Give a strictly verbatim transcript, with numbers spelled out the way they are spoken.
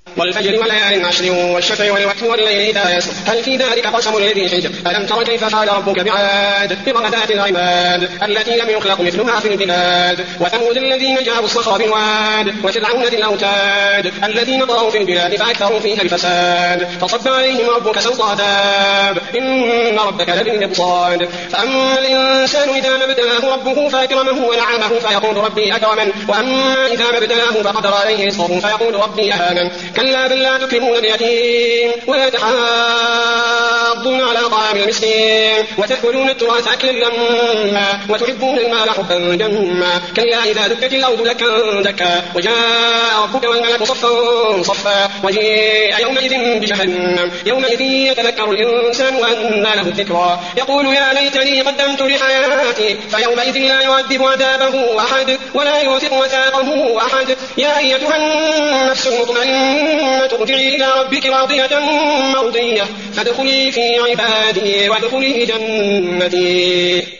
والفجر وليال عشر والشفع والوتر والليل إذا يسر هل في ذلك قسم لذي حجر ألم تر كيف فعل ربك بعاد إرم ذات العماد التي لم يخلق مثلها في البلاد وثمود الذين جابوا الصخر بالواد وفرعون ذي الأوتاد الذين طغوا في البلاد فأكثروا فيها الفساد فصب عليهم ربك سوط عذاب إن ربك لبالمرصاد فأما الإنسان إذا ما ابتلاه ربه فأكرمه ونعمه فيقول ربي أكرمن وأما إذا ما ابتلاه فقدر عليه رزقه فيقول ربي أهانن كلا بل لا تكرمون اليتيم ولا تحاضون على طعام المسكين وتأكلون التراث أكلا لما وتحبون المال حبا جما كلا إذا دكت الأرض دكا دكا وجاء ربك والملك صفا صفا وجيء يومئذ بجهنم يومئذ يتذكر الإنسان وأنى له الذكرى يقول يا ليتني قدمت لحياتي فيومئذ لا يعذب عذابه أحد ولا يوثق وثاقه أحد يا أيتها النفس المطمئنة ارجعي إلى ربك راضية مرضية فادخلي في عبادي وادخلي جنتي.